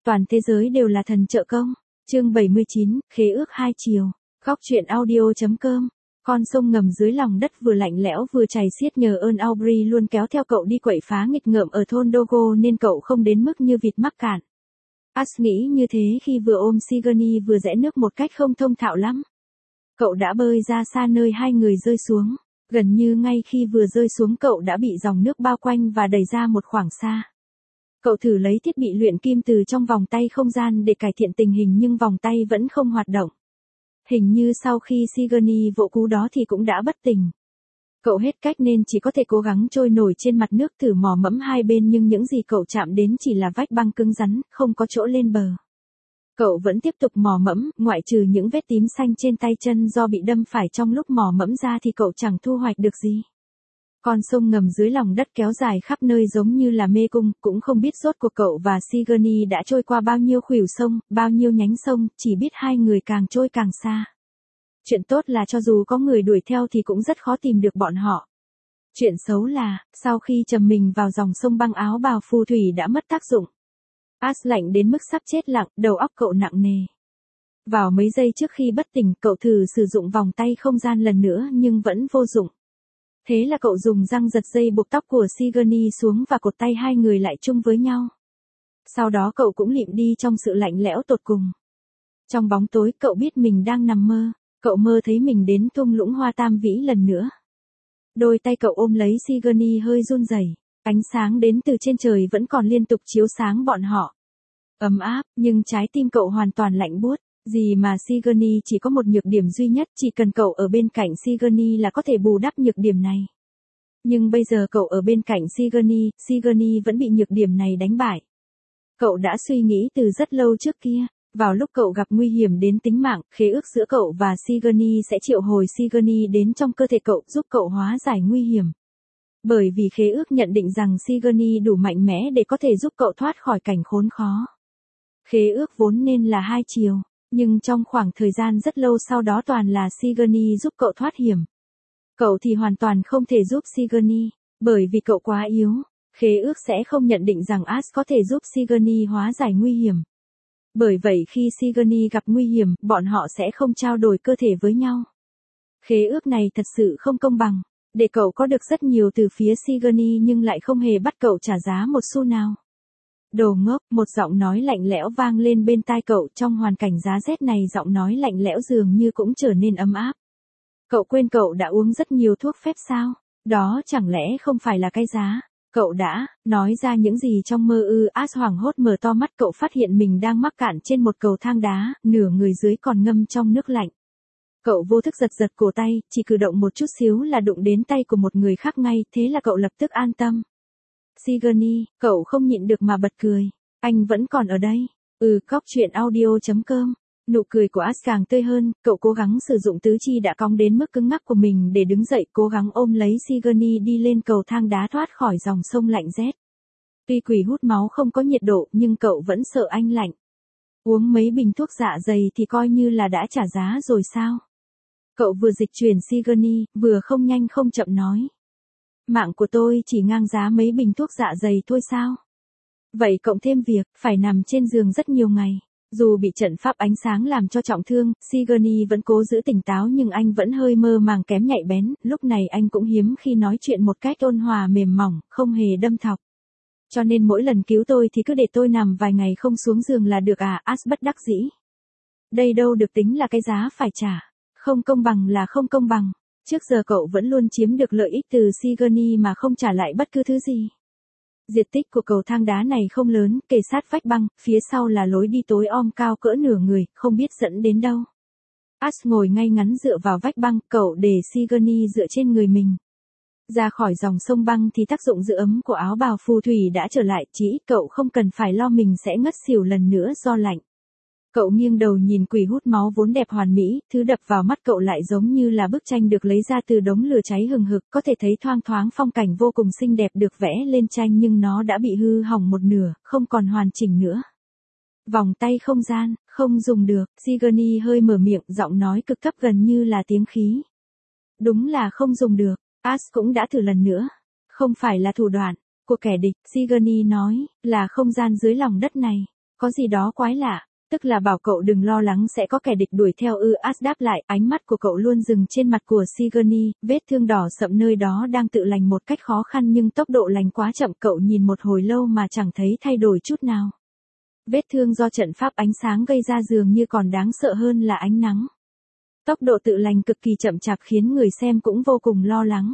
toàn thế giới đều là thần trợ công. Chương 79, khế ước hai chiều. Góc truyện audio.com. Con sông ngầm dưới lòng đất vừa lạnh lẽo vừa chảy xiết, nhờ ơn Aubrey luôn kéo theo cậu đi quậy phá nghịch ngợm ở thôn Dogo nên cậu không đến mức như vịt mắc cạn. As nghĩ như thế khi vừa ôm Sigourney vừa rẽ nước một cách không thông thạo lắm. Cậu đã bơi ra xa nơi hai người rơi xuống. Gần như ngay khi vừa rơi xuống cậu đã bị dòng nước bao quanh và đẩy ra một khoảng xa. Cậu thử lấy thiết bị luyện kim từ trong vòng tay không gian để cải thiện tình hình nhưng vòng tay vẫn không hoạt động. Hình như sau khi Sigourney vỗ cú đó thì cũng đã bất tỉnh. Cậu hết cách nên chỉ có thể cố gắng trôi nổi trên mặt nước, thử mò mẫm hai bên nhưng những gì cậu chạm đến chỉ là vách băng cứng rắn, không có chỗ lên bờ. Cậu vẫn tiếp tục mò mẫm, ngoại trừ những vết tím xanh trên tay chân do bị đâm phải trong lúc mò mẫm ra thì cậu chẳng thu hoạch được gì. Con sông ngầm dưới lòng đất kéo dài khắp nơi giống như là mê cung, cũng không biết rốt cuộc cậu và Sigourney đã trôi qua bao nhiêu khuỷu sông, bao nhiêu nhánh sông, chỉ biết hai người càng trôi càng xa. Chuyện tốt là cho dù có người đuổi theo thì cũng rất khó tìm được bọn họ. Chuyện xấu là, sau khi chầm mình vào dòng sông băng, áo bào phù thủy đã mất tác dụng. As lạnh đến mức sắp chết lặng, đầu óc cậu nặng nề. Vào mấy giây trước khi bất tỉnh, cậu thử sử dụng vòng tay không gian lần nữa nhưng vẫn vô dụng. Thế là cậu dùng răng giật dây buộc tóc của Sigourney xuống và cột tay hai người lại chung với nhau. Sau đó cậu cũng lịm đi trong sự lạnh lẽo tột cùng. Trong bóng tối cậu biết mình đang nằm mơ, cậu mơ thấy mình đến thung lũng hoa tam vĩ lần nữa. Đôi tay cậu ôm lấy Sigourney hơi run rẩy, ánh sáng đến từ trên trời vẫn còn liên tục chiếu sáng bọn họ. Ấm áp, nhưng trái tim cậu hoàn toàn lạnh buốt. Gì mà Sigourney chỉ có một nhược điểm duy nhất, chỉ cần cậu ở bên cạnh Sigourney là có thể bù đắp nhược điểm này. Nhưng bây giờ cậu ở bên cạnh Sigourney vẫn bị nhược điểm này đánh bại. Cậu đã suy nghĩ từ rất lâu trước kia, vào lúc cậu gặp nguy hiểm đến tính mạng, khế ước giữa cậu và Sigourney sẽ triệu hồi Sigourney đến trong cơ thể cậu giúp cậu hóa giải nguy hiểm. Bởi vì khế ước nhận định rằng Sigourney đủ mạnh mẽ để có thể giúp cậu thoát khỏi cảnh khốn khó. Khế ước vốn nên là hai chiều. Nhưng trong khoảng thời gian rất lâu sau đó toàn là Sigourney giúp cậu thoát hiểm. Cậu thì hoàn toàn không thể giúp Sigourney, bởi vì cậu quá yếu. Khế ước sẽ không nhận định rằng As có thể giúp Sigourney hóa giải nguy hiểm. Bởi vậy khi Sigourney gặp nguy hiểm, bọn họ sẽ không trao đổi cơ thể với nhau. Khế ước này thật sự không công bằng, để cậu có được rất nhiều từ phía Sigourney nhưng lại không hề bắt cậu trả giá một xu nào. Đồ ngốc, một giọng nói lạnh lẽo vang lên bên tai cậu. Trong hoàn cảnh giá rét này giọng nói lạnh lẽo dường như cũng trở nên ấm áp. Cậu quên cậu đã uống rất nhiều thuốc phép sao? Đó chẳng lẽ không phải là cái giá? Cậu đã nói ra những gì trong mơ ư? As hoảng hốt mở to mắt, cậu phát hiện mình đang mắc cạn trên một cầu thang đá, nửa người dưới còn ngâm trong nước lạnh. Cậu vô thức giật giật cổ tay, chỉ cử động một chút xíu là đụng đến tay của một người khác ngay, thế là cậu lập tức an tâm. Sigourney, cậu không nhịn được mà bật cười. Anh vẫn còn ở đây. Góc truyện audio.com. Nụ cười của As càng tươi hơn, cậu cố gắng sử dụng tứ chi đã cong đến mức cứng ngắc của mình để đứng dậy, cố gắng ôm lấy Sigourney đi lên cầu thang đá thoát khỏi dòng sông lạnh rét. Tuy quỷ hút máu không có nhiệt độ nhưng cậu vẫn sợ anh lạnh. Uống mấy bình thuốc dạ dày thì coi như là đã trả giá rồi sao? Cậu vừa dịch chuyển Sigourney, vừa không nhanh không chậm nói. Mạng của tôi chỉ ngang giá mấy bình thuốc dạ dày thôi sao? Vậy cộng thêm việc phải nằm trên giường rất nhiều ngày. Dù bị trận pháp ánh sáng làm cho trọng thương, Sigourney vẫn cố giữ tỉnh táo nhưng anh vẫn hơi mơ màng kém nhạy bén. Lúc này anh cũng hiếm khi nói chuyện một cách ôn hòa mềm mỏng, không hề đâm thọc. Cho nên mỗi lần cứu tôi thì cứ để tôi nằm vài ngày không xuống giường là được à? As bất đắc dĩ. Đây đâu được tính là cái giá phải trả. Không công bằng là không công bằng. Trước giờ cậu vẫn luôn chiếm được lợi ích từ Sigourney mà không trả lại bất cứ thứ gì. Diện tích của cầu thang đá này không lớn, kề sát vách băng, phía sau là lối đi tối om cao cỡ nửa người, không biết dẫn đến đâu. As ngồi ngay ngắn dựa vào vách băng, cậu để Sigourney dựa trên người mình. Ra khỏi dòng sông băng thì tác dụng giữ ấm của áo bào phù thủy đã trở lại, chỉ ít cậu không cần phải lo mình sẽ ngất xỉu lần nữa do lạnh. Cậu nghiêng đầu nhìn quỷ hút máu vốn đẹp hoàn mỹ, thứ đập vào mắt cậu lại giống như là bức tranh được lấy ra từ đống lửa cháy hừng hực, có thể thấy thoang thoáng phong cảnh vô cùng xinh đẹp được vẽ lên tranh nhưng nó đã bị hư hỏng một nửa, không còn hoàn chỉnh nữa. Vòng tay không gian, không dùng được, Sigourney hơi mở miệng, giọng nói cực thấp gần như là tiếng khí. Đúng là không dùng được, As cũng đã thử lần nữa. Không phải là thủ đoạn của kẻ địch, Sigourney nói, là không gian dưới lòng đất này. Có gì đó quái lạ, tức là bảo cậu đừng lo lắng sẽ có kẻ địch đuổi theo ư. Ash đáp lại, ánh mắt của cậu luôn dừng trên mặt của Sigourney, vết thương đỏ sậm nơi đó đang tự lành một cách khó khăn nhưng tốc độ lành quá chậm, cậu nhìn một hồi lâu mà chẳng thấy thay đổi chút nào. Vết thương do trận pháp ánh sáng gây ra dường như còn đáng sợ hơn là ánh nắng. Tốc độ tự lành cực kỳ chậm chạp khiến người xem cũng vô cùng lo lắng.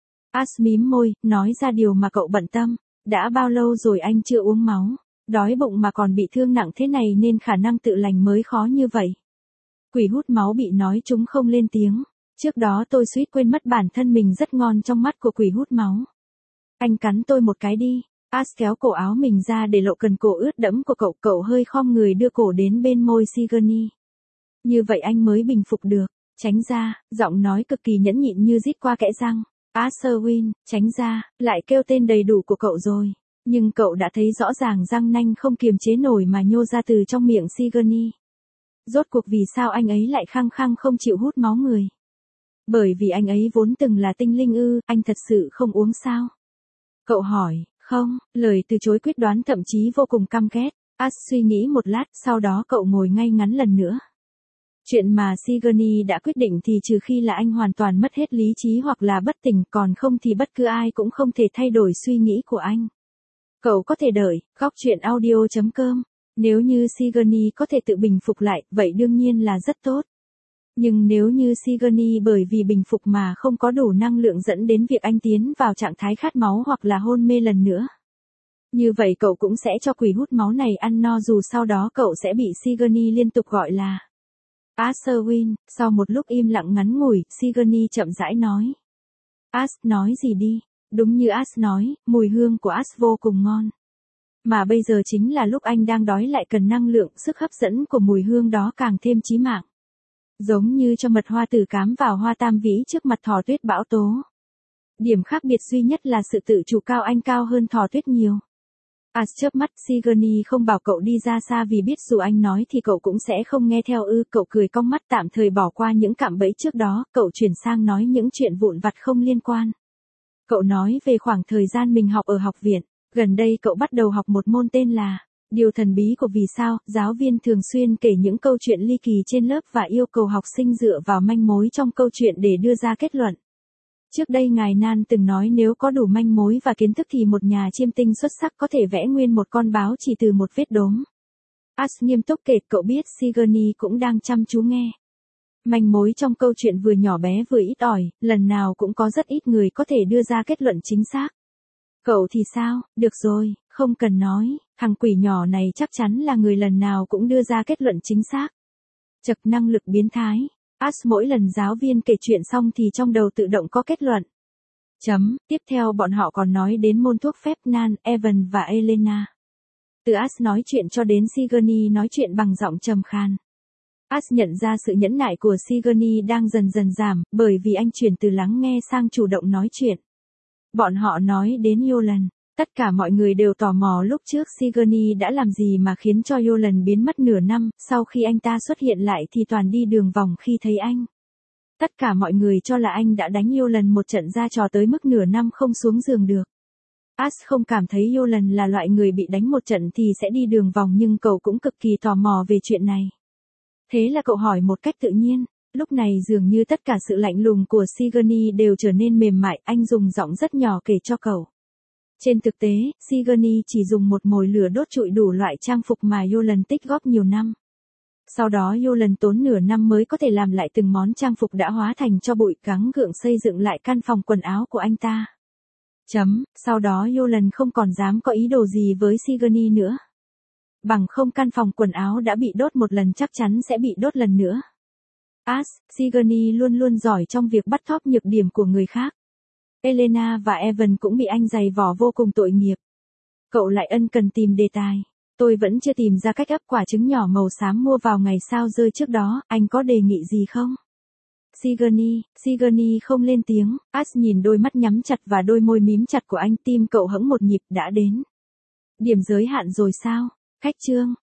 Ash mím môi, nói ra điều mà cậu bận tâm. Đã bao lâu rồi anh chưa uống máu? Đói bụng mà còn bị thương nặng thế này nên khả năng tự lành mới khó như vậy. Quỷ hút máu bị nói chúng không lên tiếng. Trước đó tôi suýt quên mất bản thân mình rất ngon trong mắt của quỷ hút máu. Anh cắn tôi một cái đi. Ash kéo cổ áo mình ra để lộ cần cổ ướt đẫm của cậu. Cậu hơi khom người đưa cổ đến bên môi Sigourney. Như vậy anh mới bình phục được. Tránh ra, giọng nói cực kỳ nhẫn nhịn như rít qua kẽ răng. Asselwyn, tránh ra, lại kêu tên đầy đủ của cậu rồi. Nhưng cậu đã thấy rõ ràng răng nanh không kiềm chế nổi mà nhô ra từ trong miệng Sigourney. Rốt cuộc vì sao anh ấy lại khăng khăng không chịu hút máu người? Bởi vì anh ấy vốn từng là tinh linh ư, anh thật sự không uống sao? Cậu hỏi, không, lời từ chối quyết đoán thậm chí vô cùng căm ghét. Ash suy nghĩ một lát, sau đó cậu ngồi ngay ngắn lần nữa. Chuyện mà Sigourney đã quyết định thì trừ khi là anh hoàn toàn mất hết lý trí hoặc là bất tỉnh, còn không thì bất cứ ai cũng không thể thay đổi suy nghĩ của anh. Cậu có thể đợi, góc chuyện audio.com. Nếu như Sigourney có thể tự bình phục lại, vậy đương nhiên là rất tốt. Nhưng nếu như Sigourney bởi vì bình phục mà không có đủ năng lượng dẫn đến việc anh tiến vào trạng thái khát máu hoặc là hôn mê lần nữa. Như vậy cậu cũng sẽ cho quỷ hút máu này ăn no, dù sau đó cậu sẽ bị Sigourney liên tục gọi là Asselwyn. Sau một lúc im lặng ngắn ngủi, Sigourney chậm rãi nói. Ash nói gì đi? Đúng như Ash nói, mùi hương của Ash vô cùng ngon. Mà bây giờ chính là lúc anh đang đói lại cần năng lượng, sức hấp dẫn của mùi hương đó càng thêm chí mạng. Giống như cho mật hoa tử cám vào hoa tam vĩ trước mặt thỏ tuyết bão tố. Điểm khác biệt duy nhất là sự tự chủ cao, anh cao hơn thỏ tuyết nhiều. Ash chớp mắt, Sigourney không bảo cậu đi ra xa vì biết dù anh nói thì cậu cũng sẽ không nghe theo ư. Cậu cười cong mắt, tạm thời bỏ qua những cạm bẫy trước đó, cậu chuyển sang nói những chuyện vụn vặt không liên quan. Cậu nói về khoảng thời gian mình học ở học viện. Gần đây cậu bắt đầu học một môn tên là Điều thần bí của vì sao. Giáo viên thường xuyên kể những câu chuyện ly kỳ trên lớp và yêu cầu học sinh dựa vào manh mối trong câu chuyện để đưa ra kết luận. Trước đây ngài Nan từng nói nếu có đủ manh mối và kiến thức thì một nhà chiêm tinh xuất sắc có thể vẽ nguyên một con báo chỉ từ một vết đốm. Ash nghiêm túc kể, cậu biết Sigourney cũng đang chăm chú nghe. Manh mối trong câu chuyện vừa nhỏ bé vừa ít ỏi, lần nào cũng có rất ít người có thể đưa ra kết luận chính xác. Cậu thì sao? Được rồi, không cần nói, thằng quỷ nhỏ này chắc chắn là người lần nào cũng đưa ra kết luận chính xác. Chật, năng lực biến thái. Ash mỗi lần giáo viên kể chuyện xong thì trong đầu tự động có kết luận. Tiếp theo bọn họ còn nói đến môn thuốc phép Nan, Evan và Elena. Từ Ash nói chuyện cho đến Sigourney nói chuyện bằng giọng trầm khan. Ash nhận ra sự nhẫn nại của Sigourney đang dần dần giảm, bởi vì anh chuyển từ lắng nghe sang chủ động nói chuyện. Bọn họ nói đến Yolan. Tất cả mọi người đều tò mò lúc trước Sigourney đã làm gì mà khiến cho Yolan biến mất nửa năm, sau khi anh ta xuất hiện lại thì toàn đi đường vòng khi thấy anh. Tất cả mọi người cho là anh đã đánh Yolan một trận ra trò tới mức nửa năm không xuống giường được. Ash không cảm thấy Yolan là loại người bị đánh một trận thì sẽ đi đường vòng, nhưng cậu cũng cực kỳ tò mò về chuyện này. Thế là cậu hỏi một cách tự nhiên. Lúc này dường như tất cả sự lạnh lùng của Sigourney đều trở nên mềm mại, anh dùng giọng rất nhỏ kể cho cậu. Trên thực tế, Sigourney chỉ dùng một mồi lửa đốt trụi đủ loại trang phục mà Yolan tích góp nhiều năm. Sau đó Yolan tốn nửa năm mới có thể làm lại từng món trang phục đã hóa thành tro bụi, gắng gượng xây dựng lại căn phòng quần áo của anh ta. Sau đó Yolan không còn dám có ý đồ gì với Sigourney nữa. Bằng không căn phòng quần áo đã bị đốt một lần chắc chắn sẽ bị đốt lần nữa. Sigourney luôn luôn giỏi trong việc bắt thóp nhược điểm của người khác. Elena và Evan cũng bị anh giày vò vô cùng tội nghiệp. Cậu lại ân cần tìm đề tài. Tôi vẫn chưa tìm ra cách ấp quả trứng nhỏ màu xám mua vào ngày sao rơi trước đó, anh có đề nghị gì không? Sigourney không lên tiếng. Ash nhìn đôi mắt nhắm chặt và đôi môi mím chặt của anh, tim cậu hững một nhịp. Đã đến điểm giới hạn rồi sao? Khách trương,